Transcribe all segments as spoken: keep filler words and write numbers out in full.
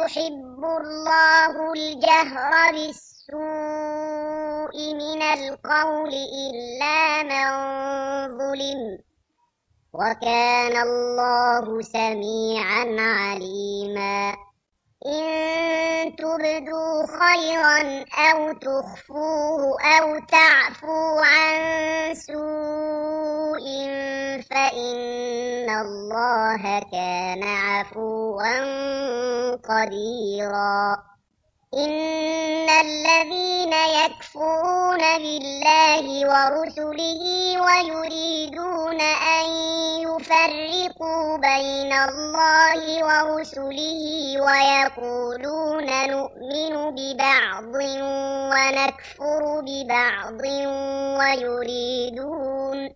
يحب الله الجهر بالسوء من القول إلا من ظلم وكان الله سميعا عليما إن تبدوا خيرا أو تخفوه أو تعفوا عن سوء فإن الله كان عفوا قديرا إن الذين يكفرون بالله ورسله ويريدون أن يفرقوا بين الله ورسله ويقولون نؤمن ببعض ونكفر ببعض ويريدون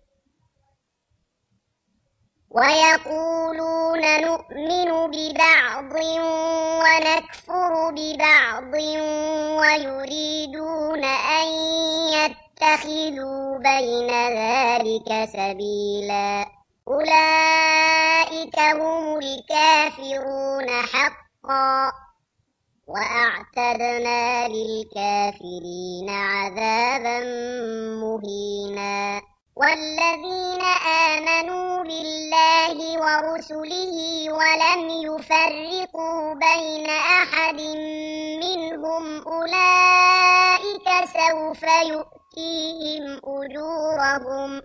ويقولون نؤمن ببعض ونكفر ببعض ويريدون أن يتخذوا بين ذلك سبيلا أولئك هم الكافرون حقا وأعتدنا للكافرين عذابا مهينا والذين آمنوا بالله ورسله ولم يفرقوا بين أحد منهم أولئك سوف يؤتيهم أجورهم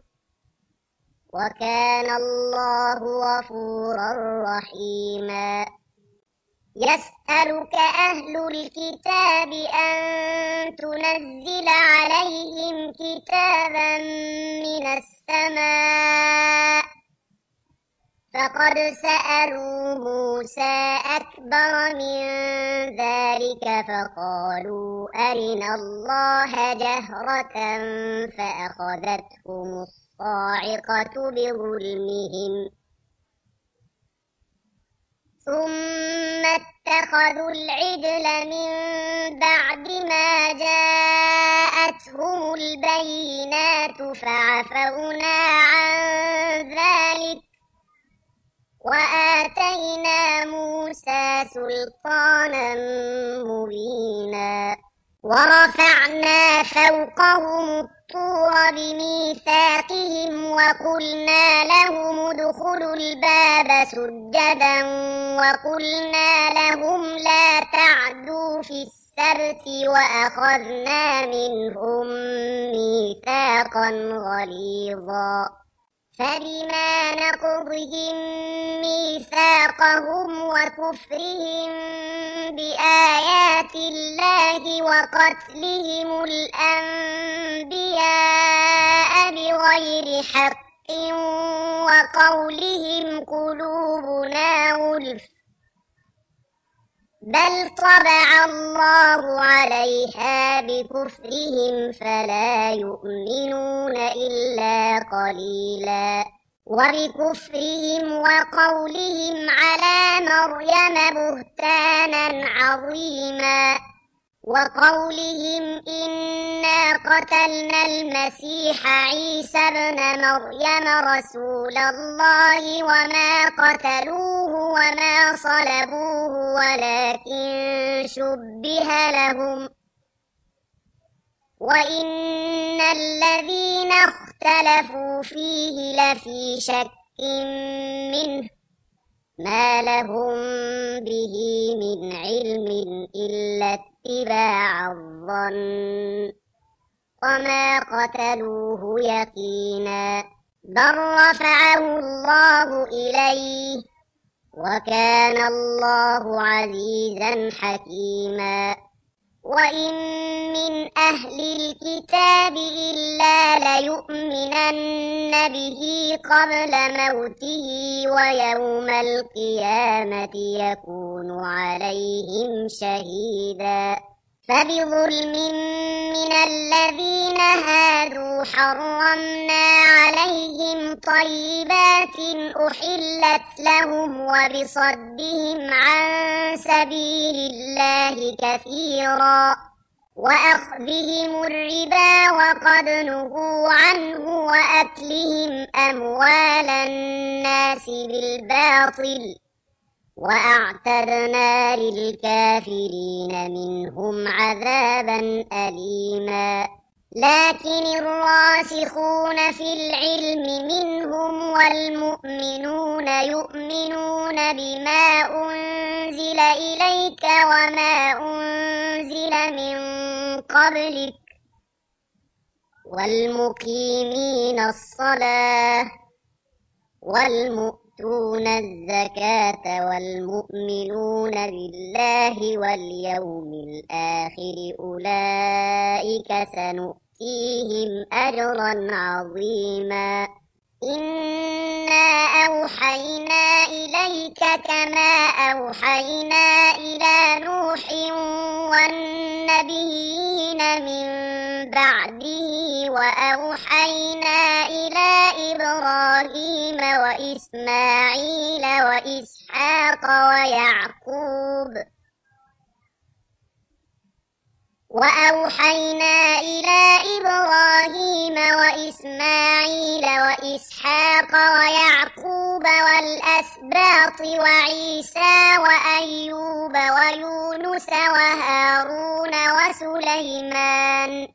وكان الله غفورا رحيما يسألك أهل الكتاب أن تنزل عليهم كتابا من السماء فقد سألوا موسى أكبر من ذلك فقالوا أرنا الله جهرة فأخذتهم الصاعقة بظلمهم ثم اتخذوا العجل من بعد ما جاءتهم البينات فعفونا عن ذلك وآتينا موسى سلطانا مبينا ورفعنا فوقهم الطور بميثاقهم وقلنا لهم ادخلوا الباب سجدا وقلنا لهم لا تعدوا في السبت وأخذنا منهم ميثاقا غليظا فبما نقضهم ميثاقهم وكفرهم بآيات الله وقتلهم الأنبياء بغير حق وقولهم قلوبنا غلف بل طبع الله عليها بكفرهم فلا يؤمنون إلا قليلا وبكفرهم وقولهم على مريم بهتانا عظيما وقولهم إنا قتلنا المسيح عيسى ابن مريم رسول الله وما قتلوه وما صلبوه ولكن شبه لهم وإن الذين اختلفوا فيه لفي شك منه ما لهم به من علم إلا اتباع الظن وما قتلوه يقينا بل رفعه الله إليه وكان الله عزيزا حكيما وإن من أهل الكتاب إلا ليؤمنن به قبل موته ويوم القيامة يكون عليهم شهيدا فبظلم من الذين هادوا حرمنا عليهم طيبات أحلت لهم وبصدهم عن سبيل الله كثيرا وأخذهم الربا وقد نهوا عنه وأكلهم أموال الناس بالباطل وأعتدنا للكافرين منهم عذابا أليما. لكن الراسخون في العلم منهم والمؤمنون يؤمنون بما أنزل إليك وما أنزل من قبلك والمقيمين الصلاة والمؤتون الزكاة والمؤمنون بالله واليوم الآخر أولئك سنؤتيهم أجرا عظيما. إنا أوحينا إليك كما أوحينا إلى نوح والنبيين من بعده وأوحينا إلى إبراهيم وإسماعيل وإسحاق ويعقوب وأوحينا إلى إبراهيم وإسماعيل وإسحاق ويعقوب والأسباط وعيسى وأيوب ويونس وهارون وسليمان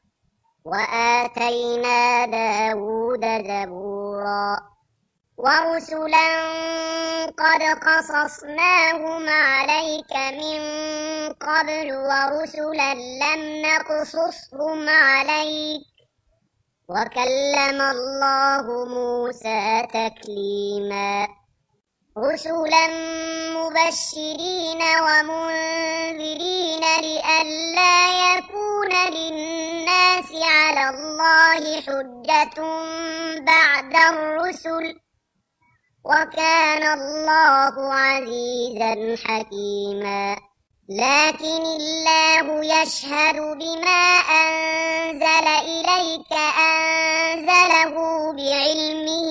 وآتينا داود زبورا. ورسلا قد قصصناهم عليك من قبل ورسلا لم نقصصهم عليك وكلم الله موسى تكليما. رسلا مبشرين ومنذرين لئلا يكون للناس على الله حجة بعد الرسل وكان الله عزيزا حكيما. لكن الله يشهد بما أنزل إليك أنزله بعلمه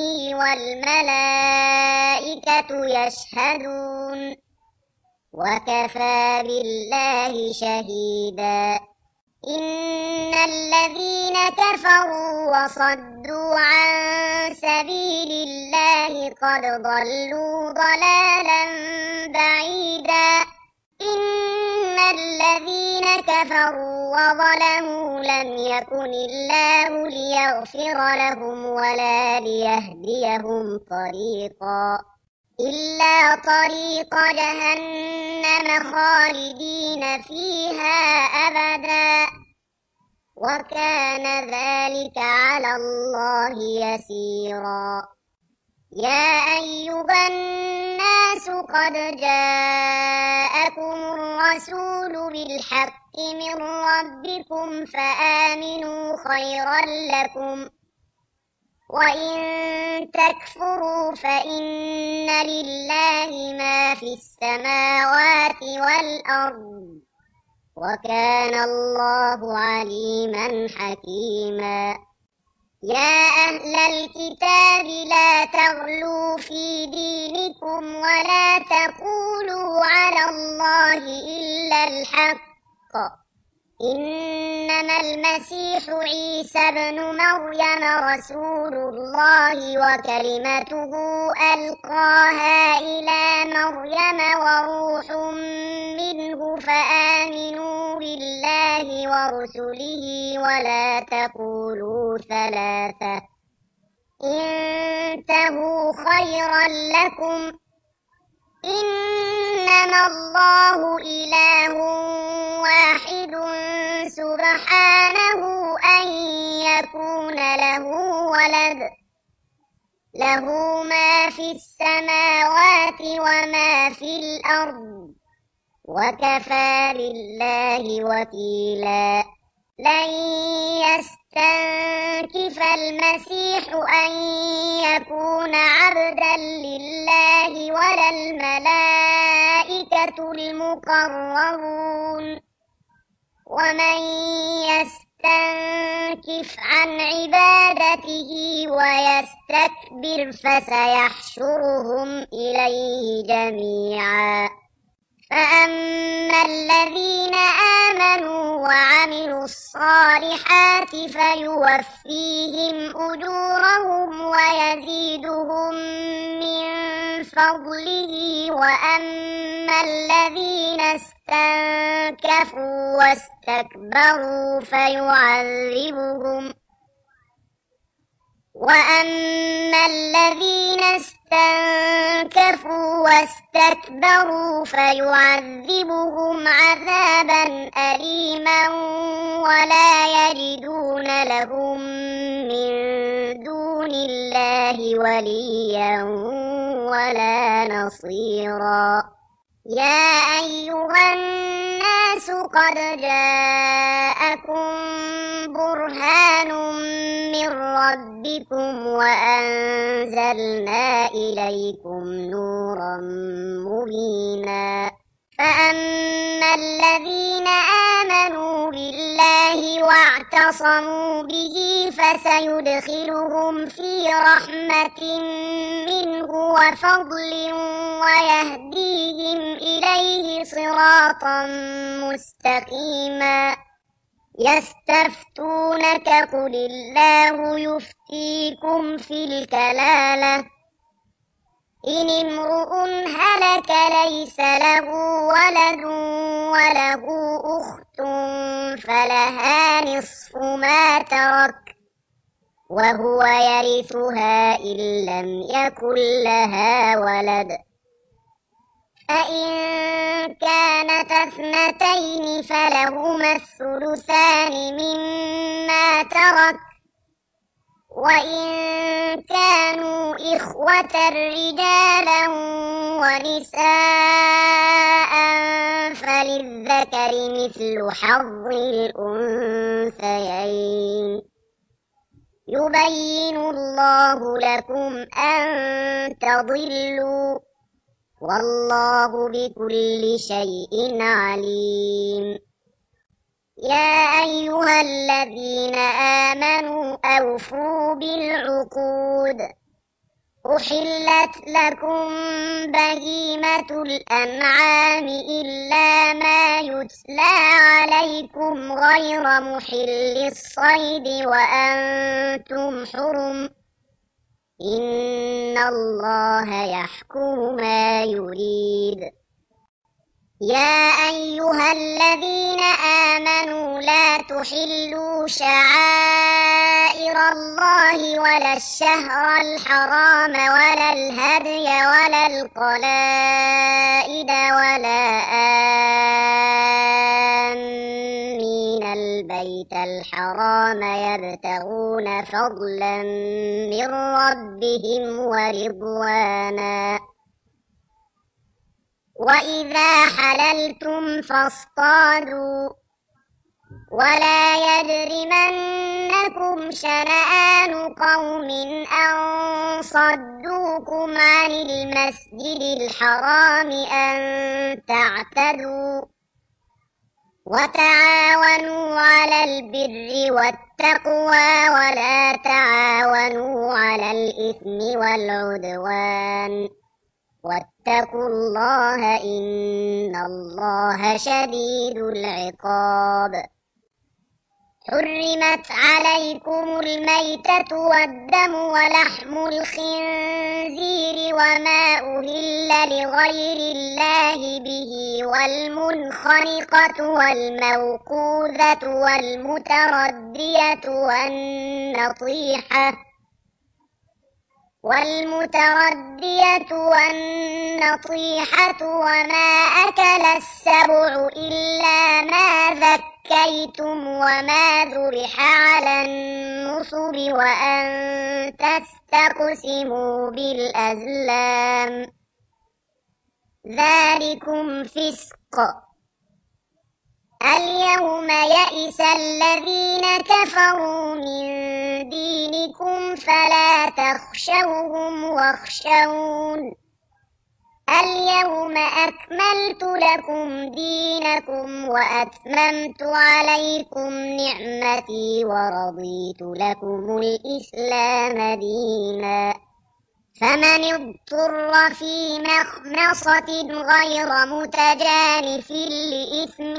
والملائكة يشهدون وكفى بالله شهيدا. إن الذين كفروا وصدوا عن سبيل الله قد ضلوا ضلالا بعيدا. إن الذين كفروا وظلموا لم يكن الله ليغفر لهم ولا ليهديهم طريقا إلا طريق جهنم خالدين فيها أبدا وكان ذلك على الله يسيرا. يا أيها الناس قد جاءكم الرسول بالحق من ربكم فآمنوا خيرا لكم وإن تكفروا فإن لله ما في السماوات والأرض وكان الله عليما حكيما. يا أهل الكتاب لا تغلوا في دينكم ولا تقولوا على الله إلا الحق. إنما المسيح عيسى ابن مريم رسول الله وكلمته ألقاها إلى مريم وروح منه فآمنوا بالله ورسله ولا تقولوا ثلاثة انتهوا خيرا لكم إنما الله إله واحد سبحانه أن يكون له ولد له ما في السماوات وما في الأرض وكفى بالله وكيلا. لن يستنكف المسيح أن يكون عبدا لله ولا الملائكة المقربون ومن يستنكف عن عبادته ويستكبر فسيحشرهم إليه جميعا. فأما الذين آمنوا وعملوا الصالحات فيوفيهم أجورهم ويزيدهم من فضله وأما الذين استنكفوا واستكبروا فيعذبهم وأما الذين استنكفوا واستكبروا فيعذبهم عذابا أليما ولا يجدون لهم من دون الله وليا ولا نصيرا. يا أيها الناس قد جاءكم برهان من ربكم وأنزلنا إليكم نورا مبينا. فأما الذين آمنوا بالله واعتصموا به فسيدخلهم في رحمة منه وفضل ويهديهم إليه صراطا مستقيما. يستفتونك قل الله يفتيكم في الكلالة إن امرؤ هلك ليس له ولد وله أخت فلها نصف ما ترك وهو يرثها إن لم يكن لها ولد فإن كانت اثنتين فلهما الثلثان مما ترك وإن كانوا إخوة رجالا ونساء فللذكر مثل حظ الأنثيين. يبين الله لكم أن تضلوا والله بكل شيء عليم. يا أيها الذين آمنوا أوفوا بالعقود. أحلت لكم بهيمة الأنعام إلا ما يتلى عليكم غير محل الصيد وأنتم حرم إن الله يحكم ما يريد. يا أيها الذين آمنوا لا تحلوا شعائر الله ولا الشهر الحرام ولا الهدي ولا القلائد ولا آمين البيت الحرام يبتغون فضلا من ربهم ورضوانا. وإذا حللتم فاصطادوا ولا يجرمنكم شنآن قوم أن صدوكم عن المسجد الحرام أن تعتدوا وتعاونوا على البر والتقوى ولا تعاونوا على الإثم والعدوان واتقوا الله إن الله شديد العقاب. حرمت عليكم الميتة والدم ولحم الخنزير وما أهل لغير الله به والمنخنقة والموقوذة والمتردية والنطيحة والمتردية والنطيحة وما أكل السبع إلا ما ذكيتم وما ذبح على النصب وأن تستقسموا بالأزلام ذلكم فسق. اليوم يئس الذين كفروا من دينكم فلا تخشوهم واخشون اليوم أكملت لكم دينكم وأتممت عليكم نعمتي ورضيت لكم الإسلام دينا. فمن اضطر في مخمصة غير متجانف لإثم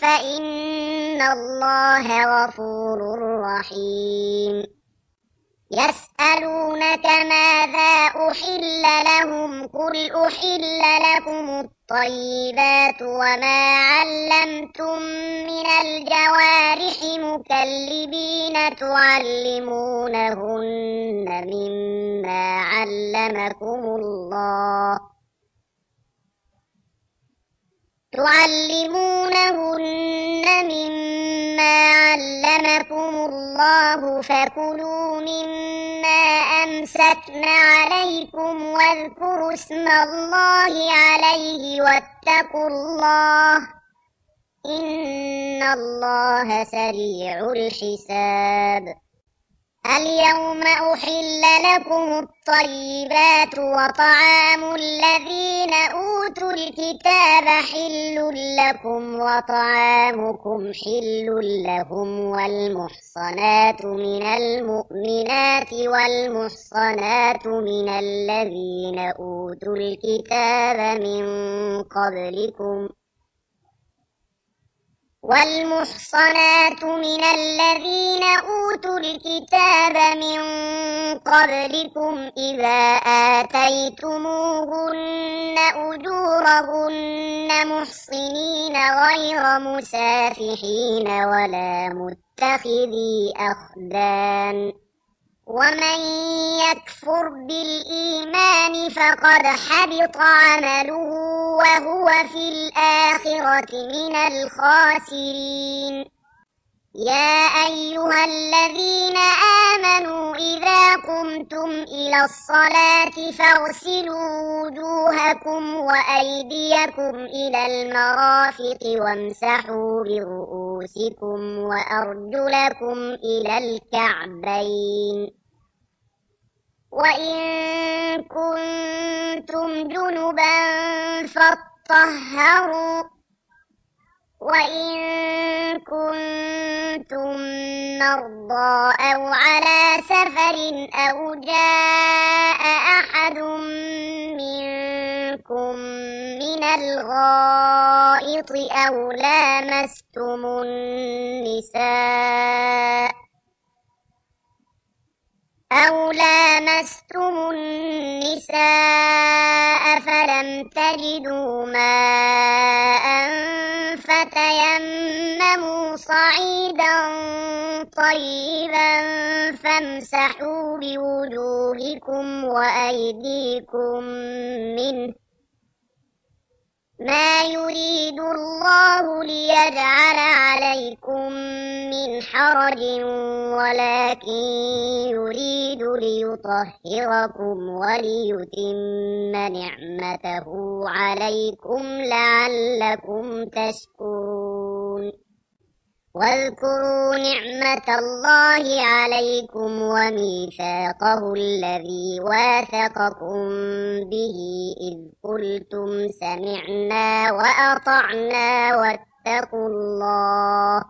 فإن الله غفور رحيم. يسألونك ماذا أحل لهم قل أحل لكم الطيبات وما علمتم من الجوارح مكلبين تعلمونهن مما علمكم الله تعلمونهن مما علمكم الله فكلوا مما أمسكن عليكم واذكروا اسم الله عليه واتقوا الله إن الله سريع الحساب. اليوم أحل لكم الطيبات وطعام الذين أوتوا الكتاب حل لكم وطعامكم حل لهم والمحصنات من المؤمنات والمحصنات من الذين أوتوا الكتاب من قبلكم والمحصنات من الذين أوتوا الكتاب من قبلكم إذا آتيتموهن أجورهن محصنين غير مسافحين ولا متخذي أخدان ومن يكفر بالإيمان فقد حبط عمله وهو في الآخرة من الخاسرين. يا أيها الذين آمنوا إذا قمتم إلى الصلاة فاغسلوا وجوهكم وأيديكم إلى المرافق وامسحوا برؤوسكم وأرجلكم إلى الكعبين وإن كنتم جنبا فاطهروا وإن كنتم مرضى أو على سفر أو جاء أحد منكم من الغائط أو لامستم النساء أو لامستم النساء فلم تجدوا ماء فتيمموا صعيدا طيبا فامسحوا بوجوهكم وأيديكم منه ما يريد الله ليجعل عليكم من حرج ولكن يريد ليطهركم وليتم نعمته عليكم لعلكم تشكرون. واذكروا نعمة الله عليكم وميثاقه الذي واثقكم به إذ قلتم سمعنا وأطعنا واتقوا الله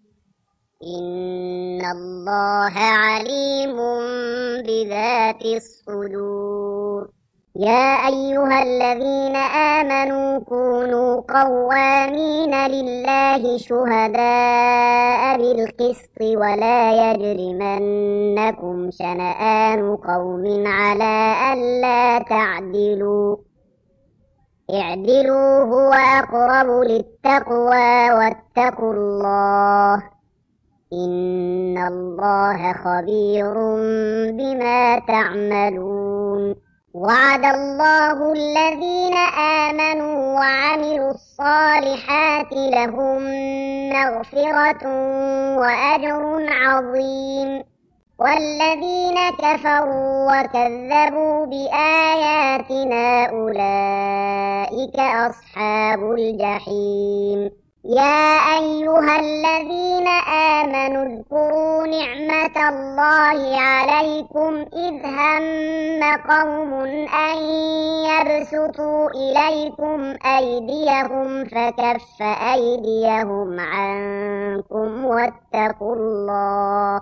إن الله عليم بذات الصدور. يا أيها الذين آمنوا كونوا قوامين لله شهداء بالقسط ولا يجرمنكم شنآن قوم على ألا تعدلوا اعدلوا هو أقرب للتقوى واتقوا الله إن الله خبير بما تعملون. وعد الله الذين آمنوا وعملوا الصالحات لهم مغفرة وأجر عظيم والذين كفروا وكذبوا بآياتنا أولئك أصحاب الجحيم. يا أيها الذين آمنوا اذكروا نعمة الله عليكم إذ هم قوم أن يبسطوا إليكم أيديهم فكف أيديهم عنكم واتقوا الله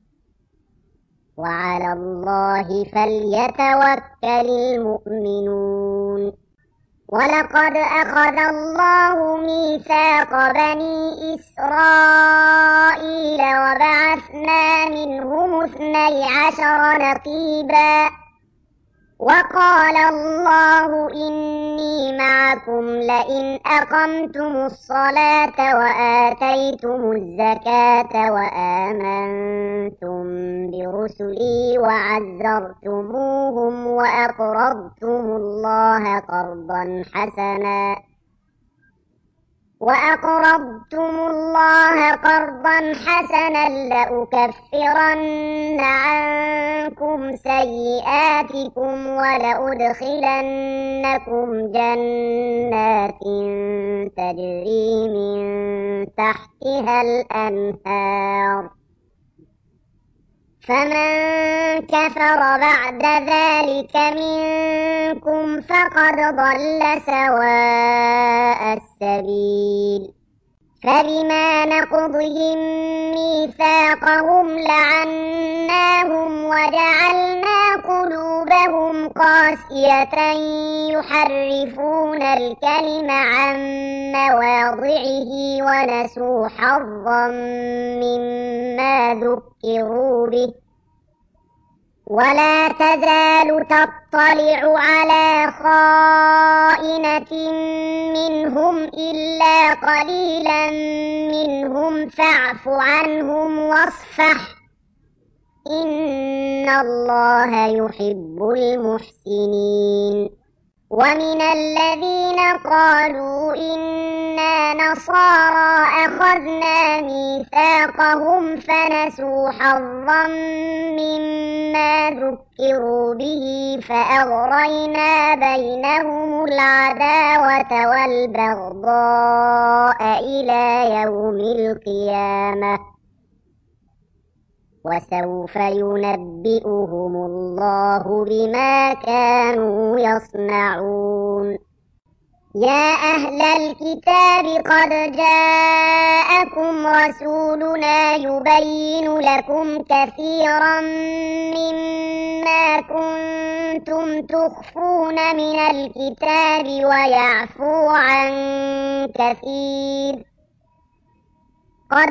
وعلى الله فليتوكل المؤمنون. ولقد أخذ الله ميثاق بني إسرائيل وبعثنا منهم اثني عشر نقيبا وقال الله إني معكم لئن أقمتم الصلاة وآتيتم الزكاة وآمنتم برسلي وعزرتموهم وأقرضتم الله قرضا حسنا وأقرضتم الله قرضا حسنا لأكفرن عنكم سيئاتكم ولأدخلنكم جنات تجري من تحتها الأنهار فمن كفر بعد ذلك منكم فقد ضل سواء السبيل فبما نقضهم ميثاقهم لعناهم وجعلنا قلوبهم قاسية يحرفون الكلم عن مواضعه ونسوا حظا مما ذكروا به ولا تزال تطلع على خائنة منهم إلا قليلا منهم فاعف عنهم واصفح إن الله يحب المحسنين ومن الذين قالوا إنا نصارى أخذنا ميثاقهم فنسوا حظا مما ذكروا به فأغرينا بينهم العداوة والبغضاء إلى يوم القيامة وسوف ينبئهم الله بما كانوا يصنعون يا أهل الكتاب قد جاءكم رسولنا يبين لكم كثيرا مما كنتم تخفون من الكتاب ويعفو عن كثير قد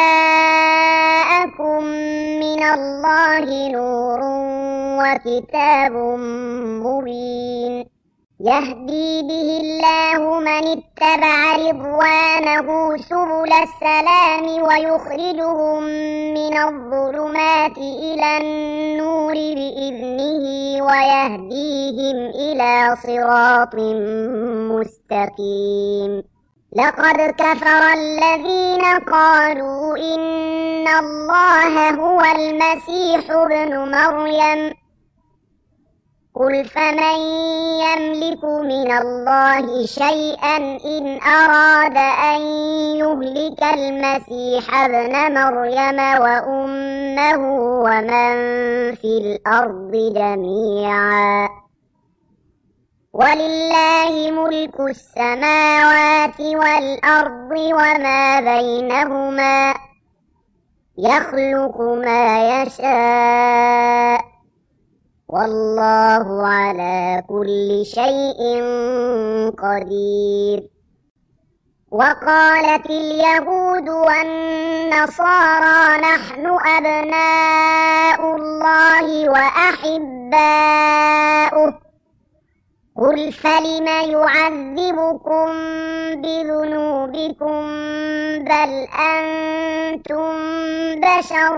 جاءكم من الله نور وكتاب مبين يهدي به الله من اتبع رضوانه سبل السلام ويخرجهم من الظلمات إلى النور بإذنه ويهديهم إلى صراط مستقيم لقد كفر الذين قالوا إن الله هو المسيح ابن مريم قل فمن يملك من الله شيئا إن أراد أن يهلك المسيح ابن مريم وأمه ومن في الأرض جميعا ولله ملك السماوات والأرض وما بينهما يخلق ما يشاء والله على كل شيء قدير وقالت اليهود والنصارى نحن أبناء الله وأحباؤه قل فلم يعذبكم بذنوبكم بل أنتم بشر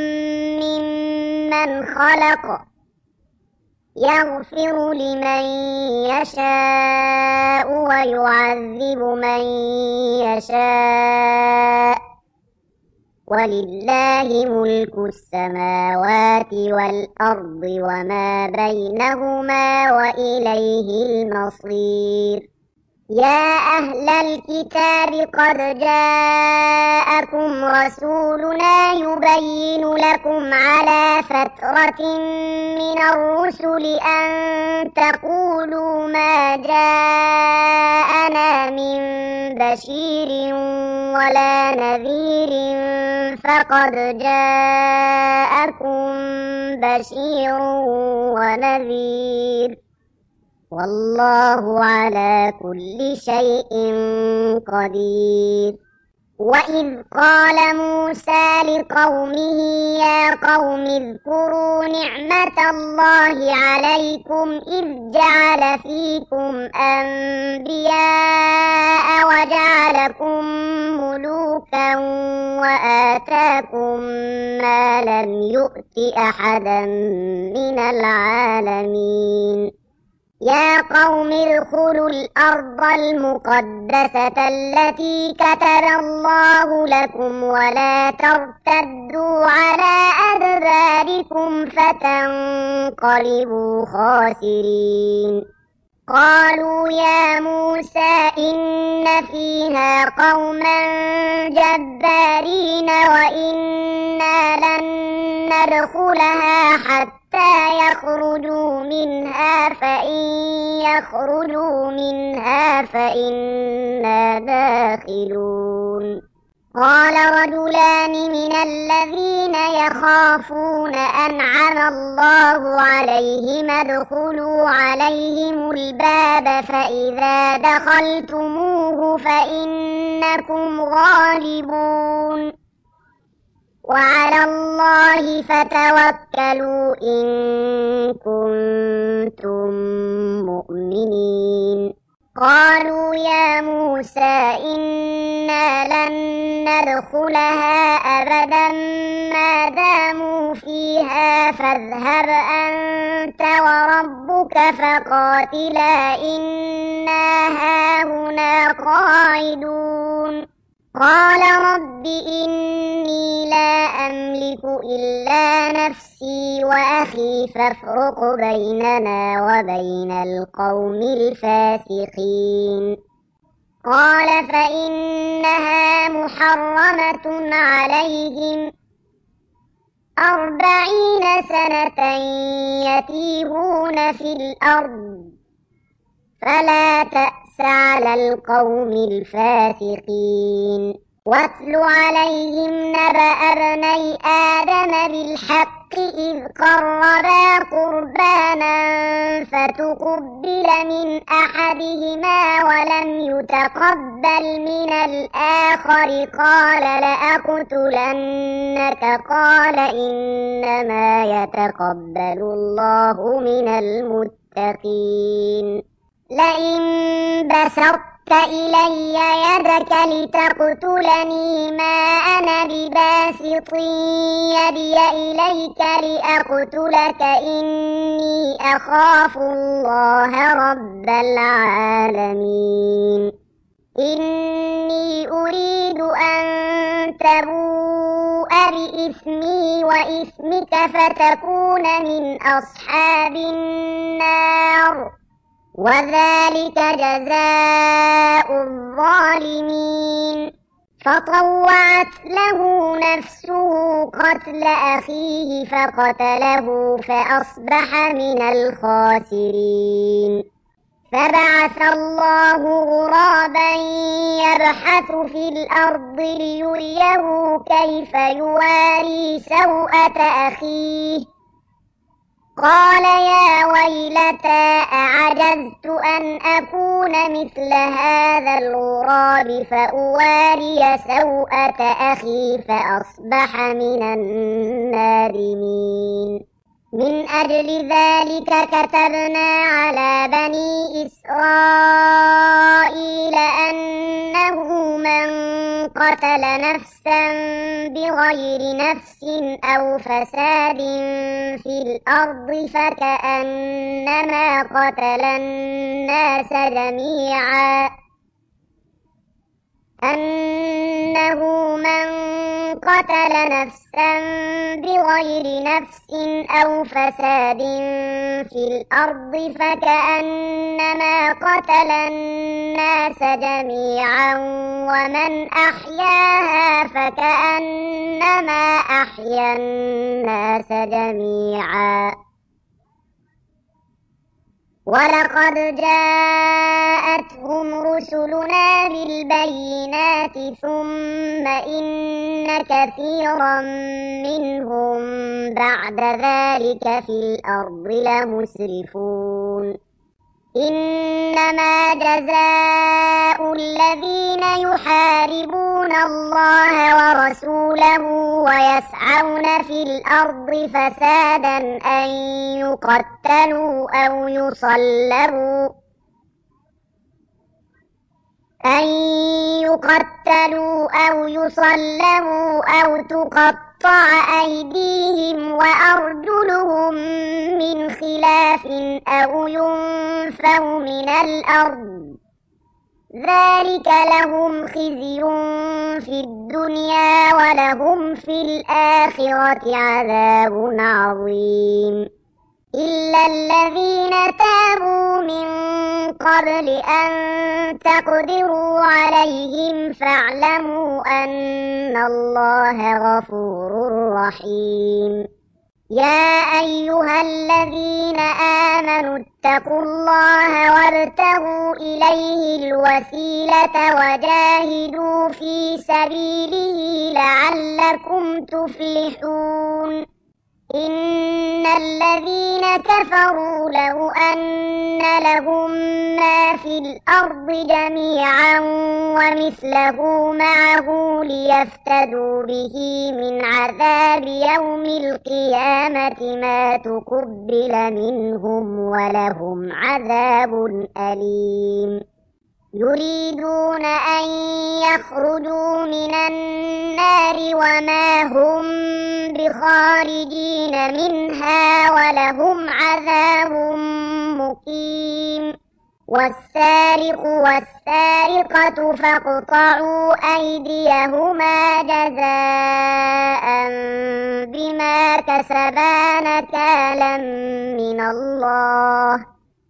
ممن خلق يغفر لمن يشاء ويعذب من يشاء ولله ملك السماوات والأرض وما بينهما وإليه المصير يا أهل الكتاب قد جاءكم رسولنا يبين لكم على فترة من الرسل أن تقولوا ما جاءنا من بشير ولا نذير فقد جاءكم بشير ونذير والله على كل شيء قدير. وإذ قال موسى لقومه يا قوم اذكروا نعمة الله عليكم إذ جعل فيكم أنبياء وجعلكم ملوكا وآتاكم ما لم يؤت أحدا من العالمين. يا قوم ادخلوا الأرض المقدسة التي كتب الله لكم ولا ترتدوا على أدباركم فتنقلبوا خاسرين. قالوا يا موسى إن فيها قوما جبارين وإنا لن ندخلها حتى يخرجوا منها فإن يخرجوا منها فإنا داخلون. قال رجلان من الذين يخافون أنعم الله عليهم ادخلوا عليهم الباب فإذا دخلتموه فإنكم غالبون وعلى الله فتوكلوا إن كنتم مؤمنين. قالوا يا موسى إنا لن ندخلها أبدا ما داموا فيها فاذهب أنت وربك فقاتلا إنا هاهنا قاعدون. قال رب إني لا أملك إلا نفسي وأخي فافرق بيننا وبين القوم الفاسقين. قال فإنها محرمة عليهم أربعين سنة يتيهون في الأرض فلا تأس على القوم الفاسقين. واتل عليهم نبأ ابني آدم بالحق إذ قربا قربانا فتقبل من أحدهما ولم يتقبل من الآخر قال لأقتلنك قال إنما يتقبل الله من المتقين. لئن بسطت إلي يدك لتقتلني ما أنا بباسط يدي إليك لأقتلك إني أخاف الله رب العالمين. إني أريد أن تبوء بإثمي وإثمك فتكون من أصحاب النار وذلك جزاء الظالمين. فطوعت له نفسه قتل أخيه فقتله فأصبح من الخاسرين. فبعث الله غرابا يبحث في الأرض ليريه كيف يواري سوءة أخيه قال يا ويلتى أعجزت أن أكون مثل هذا الغراب فأواري سوءة أخي فأصبح من النادمين. من أجل ذلك كتبنا على بني إسرائيل أنه من قتل نفسا بغير نفس أو فساد في الأرض فكأنما قتل الناس جميعا أنه من قتل نفسا بغير نفس أو فساد في الأرض فكأنما قتل الناس جميعا ومن أحياها فكأنما أحيا الناس جميعا. ولقد جاءتهم رسلنا بالبينات ثم إن كثيرا منهم بعد ذلك في الأرض لمسرفون. إنما جزاء الذين يحاربون الله ورسوله ويسعون في الأرض فسادا أن يقتلوا أو يصلبوا أن يقتلوا أو يصلبوا أو تقطع أيديهم وأرجلهم من خلاف أو ينفوا من الأرض ذلك لهم خزي في الدنيا ولهم في الآخرة عذاب عظيم إلا الذين تابوا من قبل أن تقدروا عليهم فاعلموا أن الله غفور رحيم يا أيها الذين آمنوا اتقوا الله وابتغوا إليه الوسيلة وجاهدوا في سبيله لعلكم تفلحون إن الذين كفروا لو أن لهم ما في الأرض جميعا ومثله معه ليفتدوا به من عذاب يوم القيامة ما تقبل منهم ولهم عذاب أليم يريدون أن يخرجوا من النار وما هم بخارجين منها ولهم عذاب مقيم والسارق والسارقة فاقطعوا أيديهما جزاء بما كسبا نكالا من الله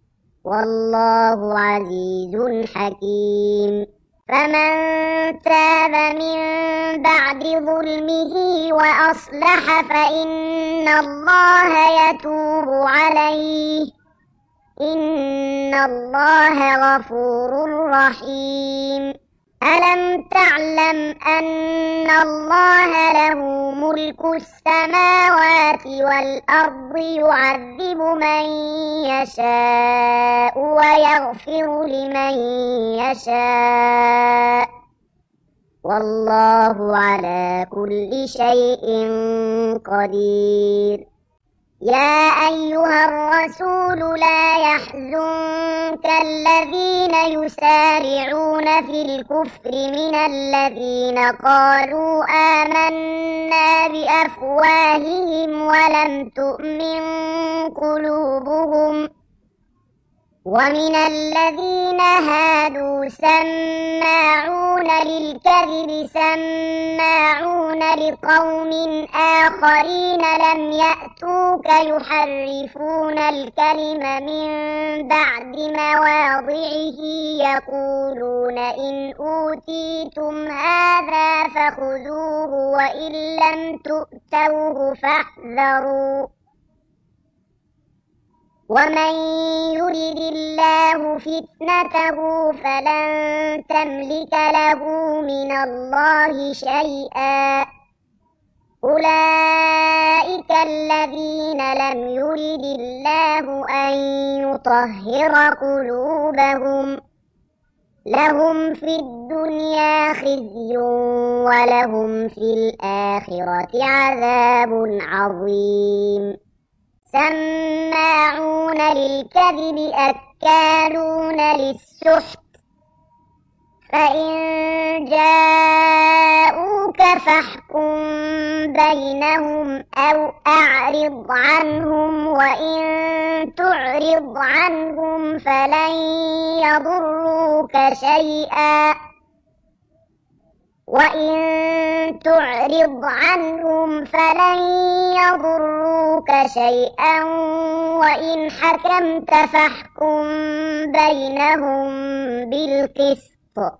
والله عزيز حكيم فمن تاب من بعد ظلمه وأصلح فإن الله يتوب عليه إن الله غفور رحيم ألم تعلم أن الله له ملك السماوات والأرض يعذب من يشاء ويغفر لمن يشاء والله على كل شيء قدير يا أيها الرسول لا يحزنك الذين يسارعون في الكفر من الذين قالوا آمنا بأفواههم ولم تؤمن قلوبهم ومن الذين هادوا سماعون للكذب سماعون لقوم آخرين لم يأتوك يحرفون الكلم من بعد مواضعه يقولون إن أوتيتم هذا فخذوه وإن لم تؤتوه فاحذروا ومن يرد الله فتنته فلن تملك له من الله شيئا أولئك الذين لم يرد الله أن يطهر قلوبهم لهم في الدنيا خزي ولهم في الآخرة عذاب عظيم سماعون للكذب أكالون للسحت فإن جاءوك فاحكم بينهم أو أعرض عنهم وإن تعرض عنهم فلن يضروك شيئا وإن تعرض عنهم فلن يضروك شيئا وإن حكمت فاحكم بينهم بالقسط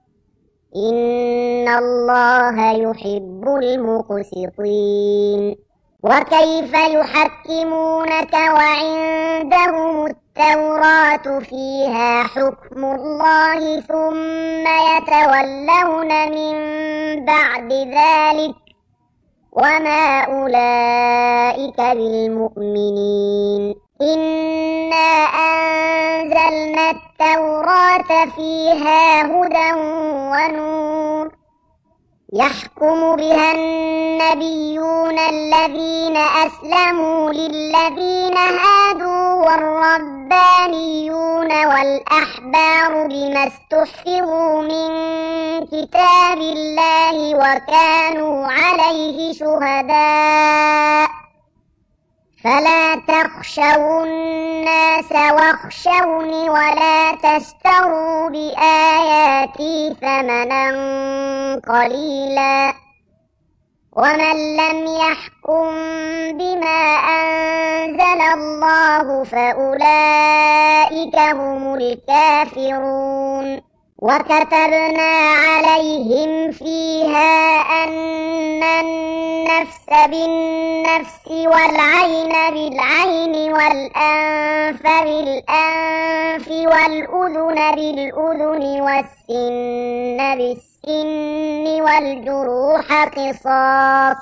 إن الله يحب المقسطين وكيف يحكمونك وعندهم التوراة فيها حكم الله ثم يتولون من بعد ذلك وما أولئك بالمؤمنين إنا أنزلنا التوراة فيها هدى ونور يحكم بها النبيون الذين أسلموا للذين هادوا والربانيون والأحبار بما استحفظوا من كتاب الله وكانوا عليه شهداء فلا تخشوا الناس واخشوني ولا تشتروا بآياتي ثمنا قليلا ومن لم يحكم بما أنزل الله فأولئك هم الكافرون وكتبنا عليهم فيها أن النفس بالنفس والعين بالعين والأنف بالأنف والأذن بالأذن والسن بالسن والجروح قصاص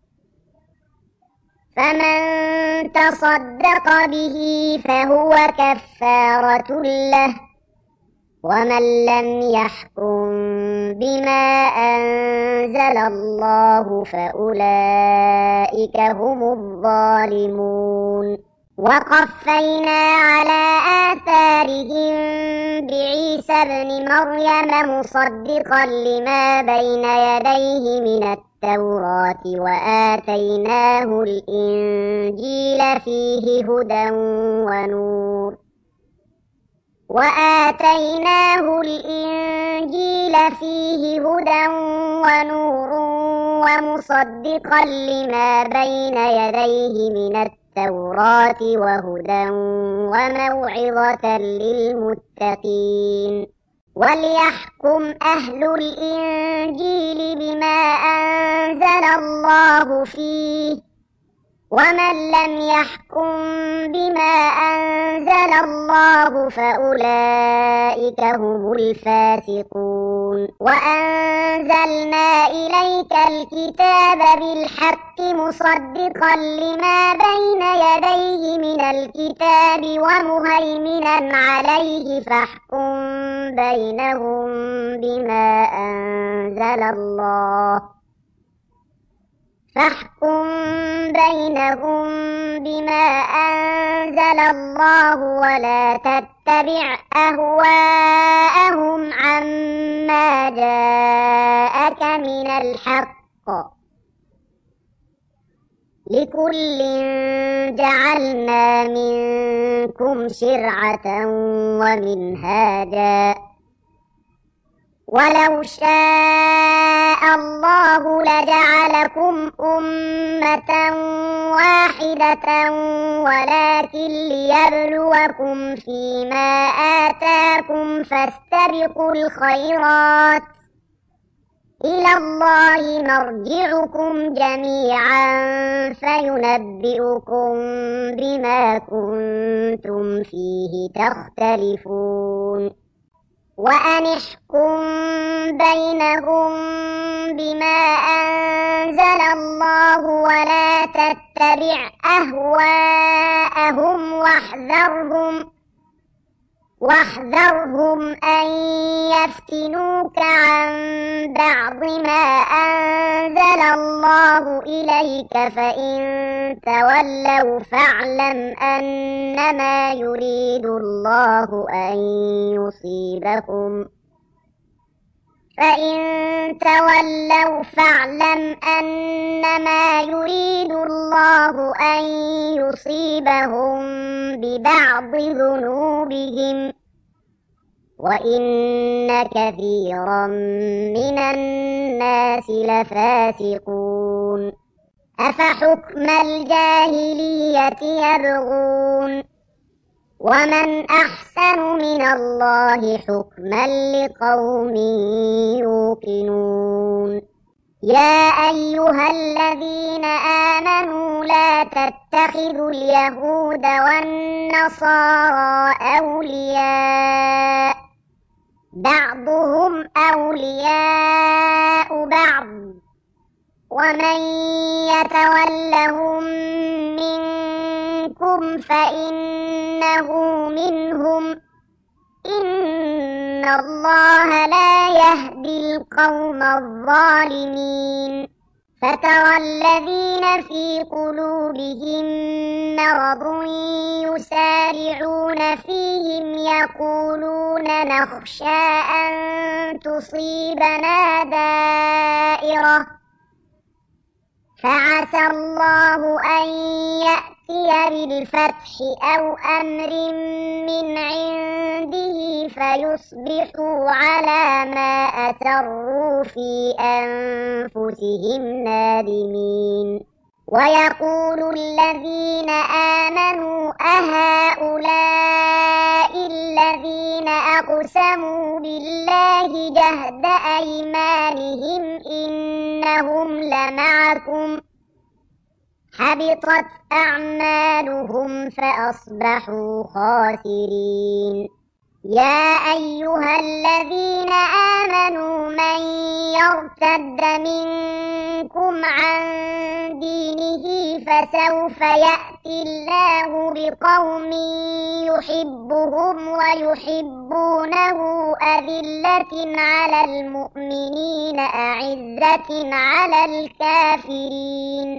فمن تصدق به فهو كفارة له ومن لم يحكم بما أنزل الله فأولئك هم الظالمون وقفينا على آثارهم بعيسى ابن مريم مصدقا لما بين يديه من التوراة وآتيناه الإنجيل فيه هدى ونور وآتيناه الإنجيل فيه هدى ونور ومصدقا لما بين يديه من التوراة وهدى وموعظة للمتقين وليحكم أهل الإنجيل بما أنزل الله فيه ومن لم يحكم بما أنزل الله فأولئك هم الفاسقون وأنزلنا إليك الكتاب بالحق مصدقا لما بين يديه من الكتاب ومهيمنا عليه فاحكم بينهم بما أنزل الله فاحكم بينهم بما أنزل الله ولا تتبع أهواءهم عما جاءك من الحق لكل جعلنا منكم شرعة ومنهاجا ولو شاء الله لجعلكم أمة واحدة ولكن ليبلوكم فيما آتاكم فاستبقوا الخيرات إلى الله مرجعكم جميعا فينبئكم بما كنتم فيه تختلفون وأن احكم بينهم بما أنزل الله ولا تتبع أهواءهم واحذرهم واحذرهم أن يفتنوك عن بعض ما أنزل الله إليك فإن تولوا فاعلم أنما يريد الله أن يصيبكم فإن تولوا فاعلم أنما يريد الله أن يصيبهم ببعض ذنوبهم وإن كثيرا من الناس لفاسقون أفحكم الجاهلية يبغون ومن أحسن من الله حكما لقوم يوقنون يا أيها الذين آمنوا لا تتخذوا اليهود والنصارى أولياء بعضهم أولياء بعض ومن يتولهم منكم منكم فإنه منهم إن الله لا يهدي القوم الظالمين فترى الذين في قلوبهم مرض يسارعون فيهم يقولون نخشى أن تصيبنا دائرة فعسى الله أن يأتي بالفتح أو أمر من عنده فيصبحوا على ما أسروا في أنفسهم نادمين ويقول الذين آمنوا أهؤلاء الذين أقسموا بالله جهد أيمانهم إنهم لمعكم حبطت أعمالهم فأصبحوا خاسرين يا أيها الذين آمنوا من يرتد منكم عن دينه فسوف يأتي الله بقوم يحبهم ويحبونه أذلة على المؤمنين أعزة على الكافرين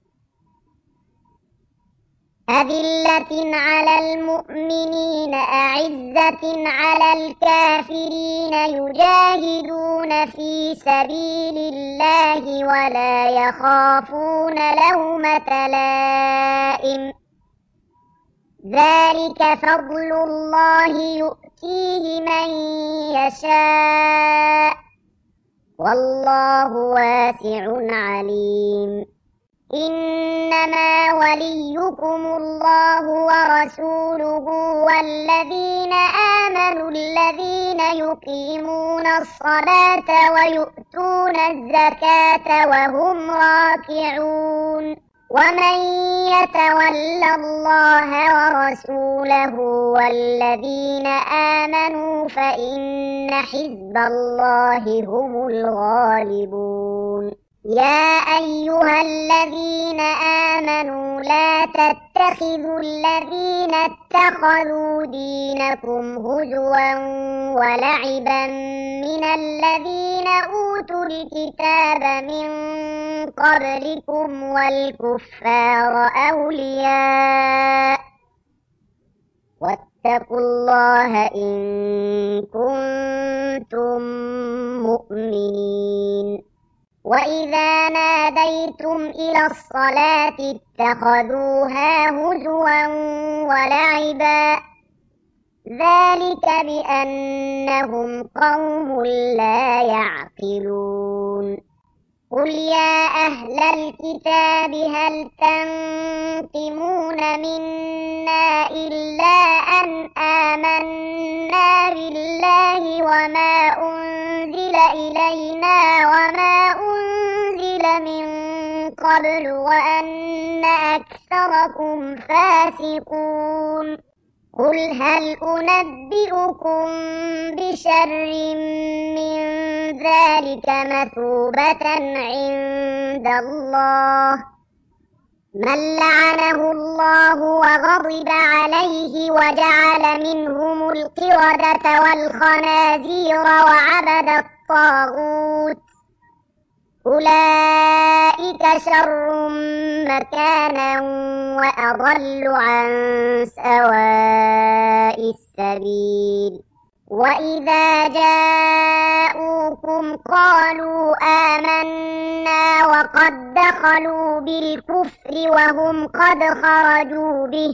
أذلة على المؤمنين أعزة على الكافرين يجاهدون في سبيل الله ولا يخافون لومة لائم ذلك فضل الله يؤتيه من يشاء والله واسع عليم إنما وليكم الله ورسوله والذين آمنوا الذين يقيمون الصلاة ويؤتون الزكاة وهم راكعون ومن يتول الله ورسوله والذين آمنوا فإن حزب الله هم الغالبون يا أيها الذين آمنوا لا تتخذوا الذين اتخذوا دينكم هزوا ولعبا من الذين أوتوا الكتاب من قبلكم والكفار أولياء واتقوا الله إن كنتم مؤمنين وإذا ناديتم إلى الصلاة اتخذوها هزوا ولعبا ذلك بأنهم قوم لا يعقلون قل يا أهل الكتاب هل تنقمون منا إلا أن آمنا بالله وما أنزل إلينا وما أنزل من قبل وأن أكثركم فاسقون قل هل أنبئكم بشر من ذلك مثوبة عند الله من لعنه الله وغضب عليه وجعل منهم القردة والخنازير وعبد الطاغوت أولئك شر مكانا وأضل عن سواء السبيل وإذا جاءوكم قالوا آمنا وقد دخلوا بالكفر وهم قد خرجوا به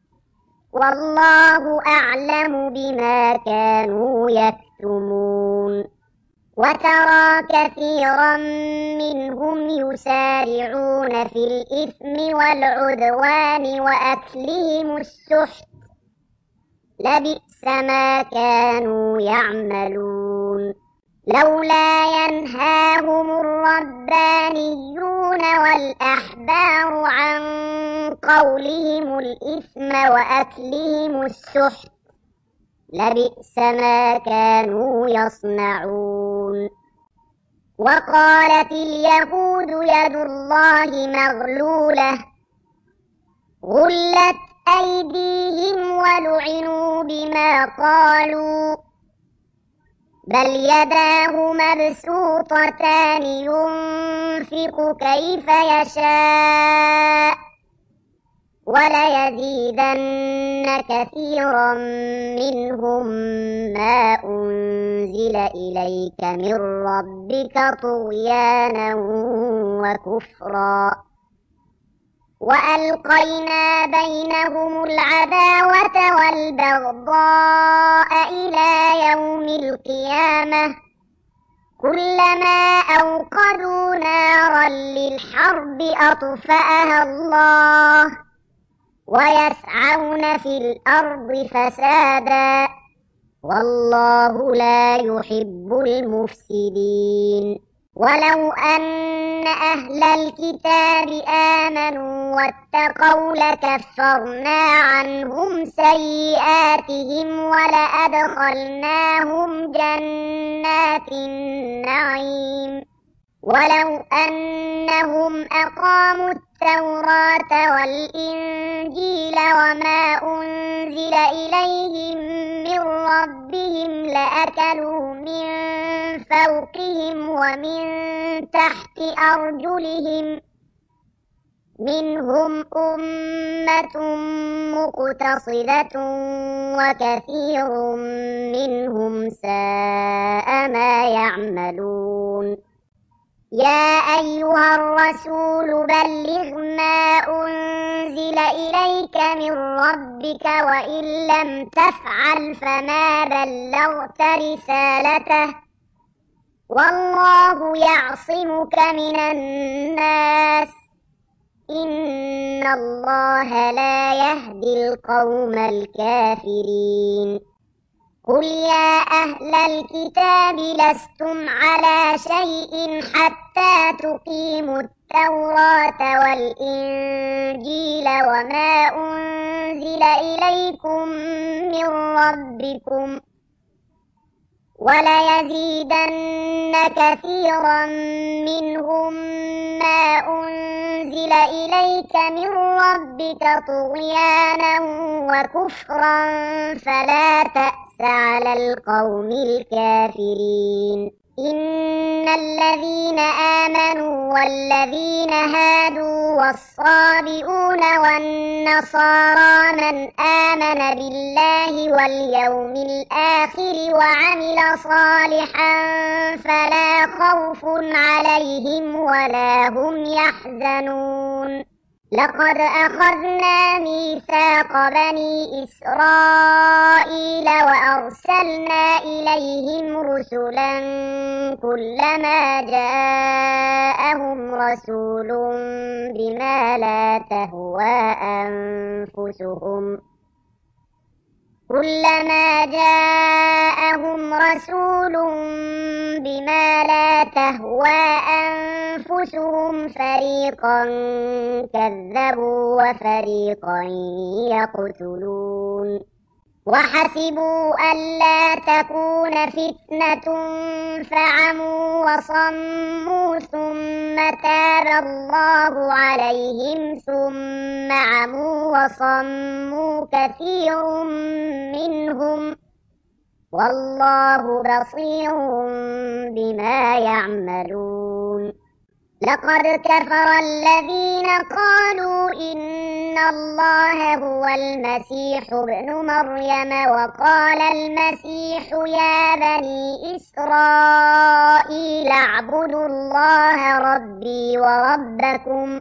والله أعلم بما كانوا يكتمون وترى كثيرا منهم يسارعون في الإثم والعدوان وأكلهم السحت لبئس ما كانوا يعملون لولا ينهاهم الربانيون والأحبار عن قولهم الإثم وأكلهم السحت لبئس ما كانوا يصنعون وقالت اليهود يد الله مغلولة غلت أيديهم ولعنوا بما قالوا بل يداه مبسوطتان ينفق كيف يشاء وليزيدن كثيرا منهم ما أنزل إليك من ربك طغيانا وكفرا وألقينا بينهم العداوة والبغضاء إلى يوم القيامة كلما أوقدوا نارا للحرب أطفأها الله ويسعون في الأرض فسادا والله لا يحب المفسدين ولو أن أهل الكتاب آمنوا واتقوا لكفرنا عنهم سيئاتهم ولأدخلناهم جنات النعيم ولو أنهم أقاموا التوراة والإنجيل وما أنزل إليهم من ربهم لأكلوا من فوقهم ومن تحت أرجلهم منهم أمة مقتصدة وكثير منهم ساء ما يعملون يا أيها الرسول بلغ ما أنزل إليك من ربك وإن لم تفعل فما بلغت رسالته والله يعصمك من الناس إن الله لا يهدي القوم الكافرين قل يا أهل الكتاب لستم على شيء حتى تقيموا التوراة والإنجيل وما أنزل إليكم من ربكم وليزيدن كثيرا منهم ما أنزل إليك من ربك طغيانا وكفرا فلا تأس على القوم الكافرين إن الذين آمنوا والذين هادوا والصابئون والنصارى من آمن بالله واليوم الآخر وعمل صالحا فلا خوف عليهم ولا هم يحزنون لقد أخذنا ميثاق بني إسرائيل وأرسلنا إليهم رسلا كلما جاءهم رسول بما لا تهوى أنفسهم كلما جاءهم رسول بما لا تهوى أنفسهم فريقا كذبوا وفريقا يقتلون وحسبوا ألا تكون فتنة فعموا وصموا ثم تاب الله عليهم ثم عموا وصموا كثير منهم والله بصير بما يعملون لقد كفر الذين قالوا إن الله هو المسيح ابن مريم وقال المسيح يا بني إسرائيل اعبدوا الله ربي وربكم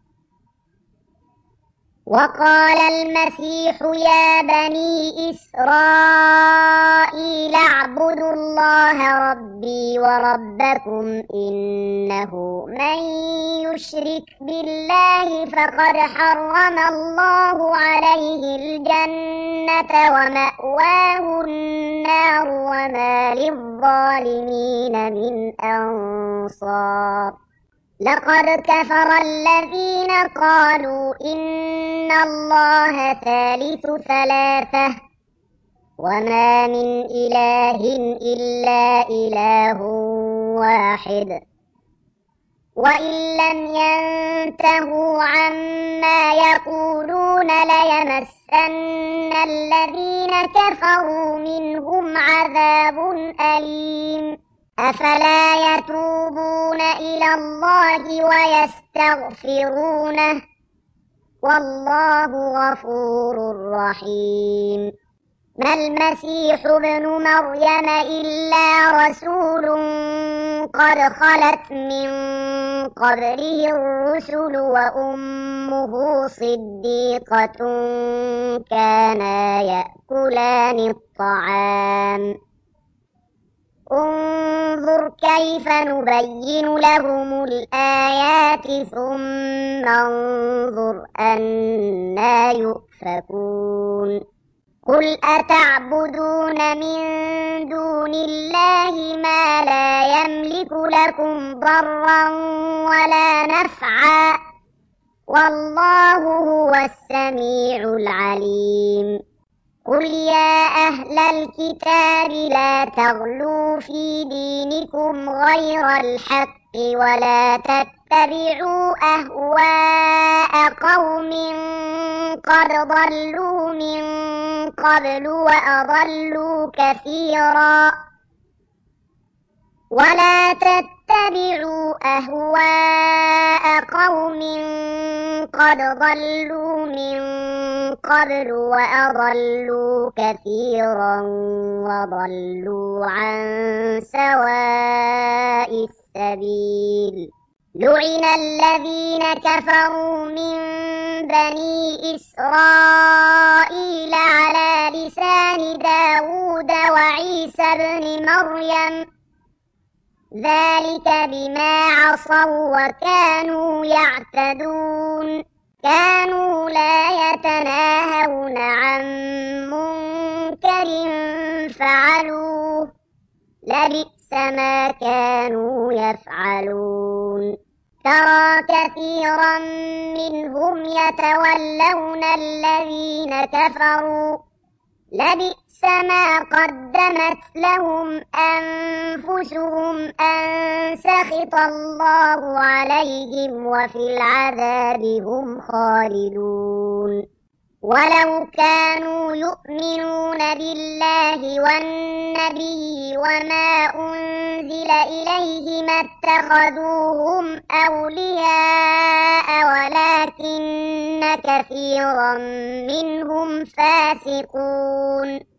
وقال المسيح يا بني إسرائيل اعبدوا الله ربي وربكم إنه من يشرك بالله فقد حرم الله عليه الجنة ومأواه النار وما للظالمين من أنصار لقد كفر الذين قالوا إن الله ثالث ثلاثة وما من إله إلا إله واحد وإن لم ينتهوا عما يقولون ليمسن الذين كفروا منهم عذاب أليم أفلا يتوبون إلى الله ويستغفرونه والله غفور رحيم ما المسيح ابن مريم إلا رسول قد خلت من قبله الرسل وأمه صديقة كانا يأكلان الطعام انظر كيف نبين لهم الآيات ثم انظر أنى يؤفكون قل أتعبدون من دون الله ما لا يملك لكم ضرا ولا نفعا والله هو السميع العليم قل يا أهل الكتاب لا تغلوا في دينكم غير الحق ولا تتبعوا أهواء قوم قد ضلوا من قبل وأضلوا كثيرا ولا تتبعوا أهواء قوم قد ضلوا من قبل وأضلوا كثيرا وضلوا عن سواء السبيل لعن الذين كفروا من بني إسرائيل على لسان داود وعيسى بن مريم ذلك بما عصوا وكانوا يعتدون كانوا لا يتناهون عن منكر فعلوه لبئس ما كانوا يفعلون ترى كثيرا منهم يتولون الذين كفروا لبئس ما قدمت لهم أنفسهم أن سخط الله عليهم وفي العذاب هم خالدون ولو كانوا يؤمنون بالله والنبي وما أنزل إليه ما اتخذوهم أولياء ولكن كثيرا منهم فاسقون